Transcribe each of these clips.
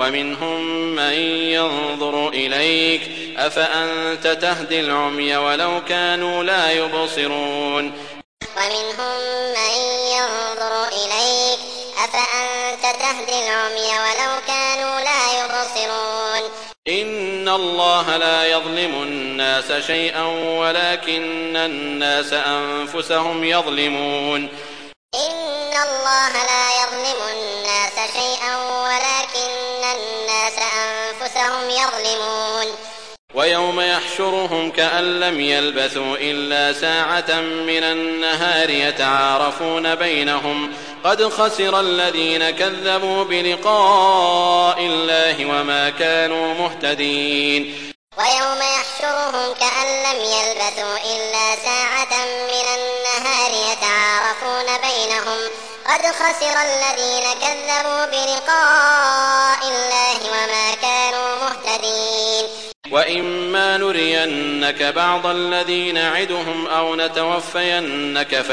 ومنهم من ينظر إليك أفأنت تهدي العمي ولو كانوا لا يبصرون ومنهم من ينظر إليك أفأنت تهدي العمي ولو كانوا لا يبصرون إن الله لا يظلم الناس شيئا ولكن الناس أنفسهم يظلمون إن الله لا يظلم الناس شيئا ولكن الناس أنفسهم يظلمون ويوم يحشرهم كأن لم يلبثوا إلا ساعة من النهار يتعارفون بينهم قد خسر الذين كذبوا بلقاء الله وما كانوا مهتدين ويوم يحشرهم كأن لم يلبثوا إلا ساعة من النهار يتعارفون بينهم قد خسر الذين كذبوا بلقاء الله وما كانوا مهتدين وإما نرينك بعض الذي نعدهم أو نتوفينك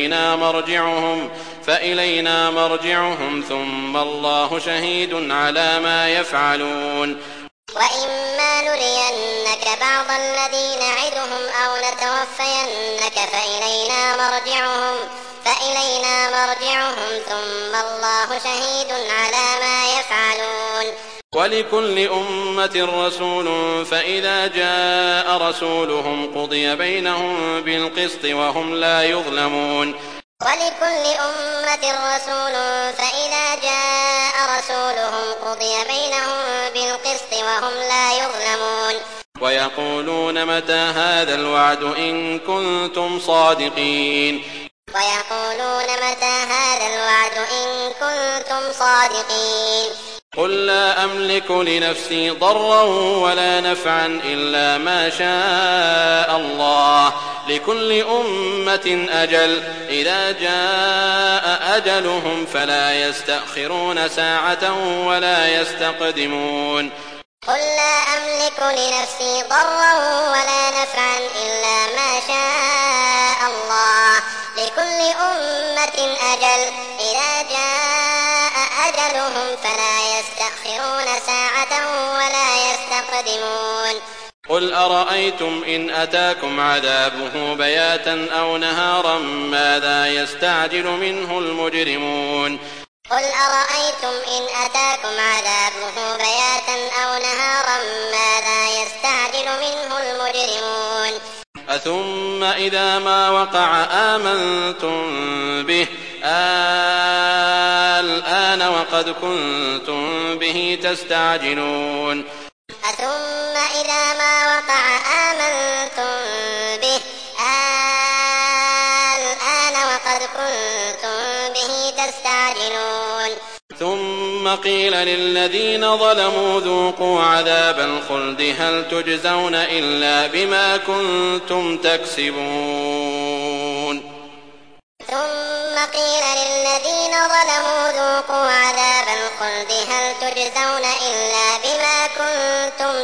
فإلينا مرجعهم ثم الله شهيد على ما يفعلون وإما نرينك بعض الذي نعدهم أو نتوفينك فإلينا مرجعهم ثم الله شهيد على ما يفعلون ولكل أمة رسول فإذا جاء رسولهم قضي بينهم بالقسط وهم لا يظلمون ولكل أمة رسول فإذا جاء رسولهم قضي بينهم بالقسط وهم لا يظلمون ويقولون متى هذا الوعد إن كنتم صادقين قل لا أملك لنفسي ضرا ولا نفعا إلا ما شاء الله لكل أمة أجل إذا جاء أجلهم فلا يستأخرون ساعة ولا يستقدمون قل لا أملك لنفسي ضرا ولا نفعا إلا ما شاء الله لكل أمة أجل إذا جاء أجلهم فلا يستأخرون ساعة ولا يستقدمون قل أرأيتم إن أتاكم عذابه بياتا أو نهارا ماذا يستعجل منه المجرمون قل أرأيتم إن أتاكم عذابه بياتا أو نهارا ماذا يستعجل منه المجرمون أثم إذا ما وقع آمنتم به الآن وقد كنتم به تستعجلون أثم إذا ما وقع آمنتم به الآن وقد كنتم به تستعجلون ثم قيل للذين ظلموا ذوقوا عذاب الخلد هل تجزون إلا بما كنتم تكسبون ثم قيل للذين ظلموا ذوقوا عذاب الخلد هل تجزون إلا بما كنتم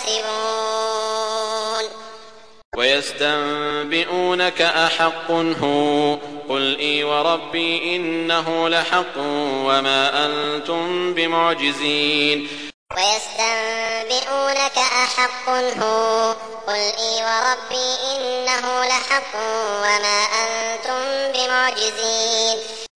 تكسبون ويستنبئونك أحق هو قل إي وربي إنه لحق وما أنتم بمعجزين ويستنبئونك أحق هو قل إي وربي إنه لحق وما أنتم بمعجزين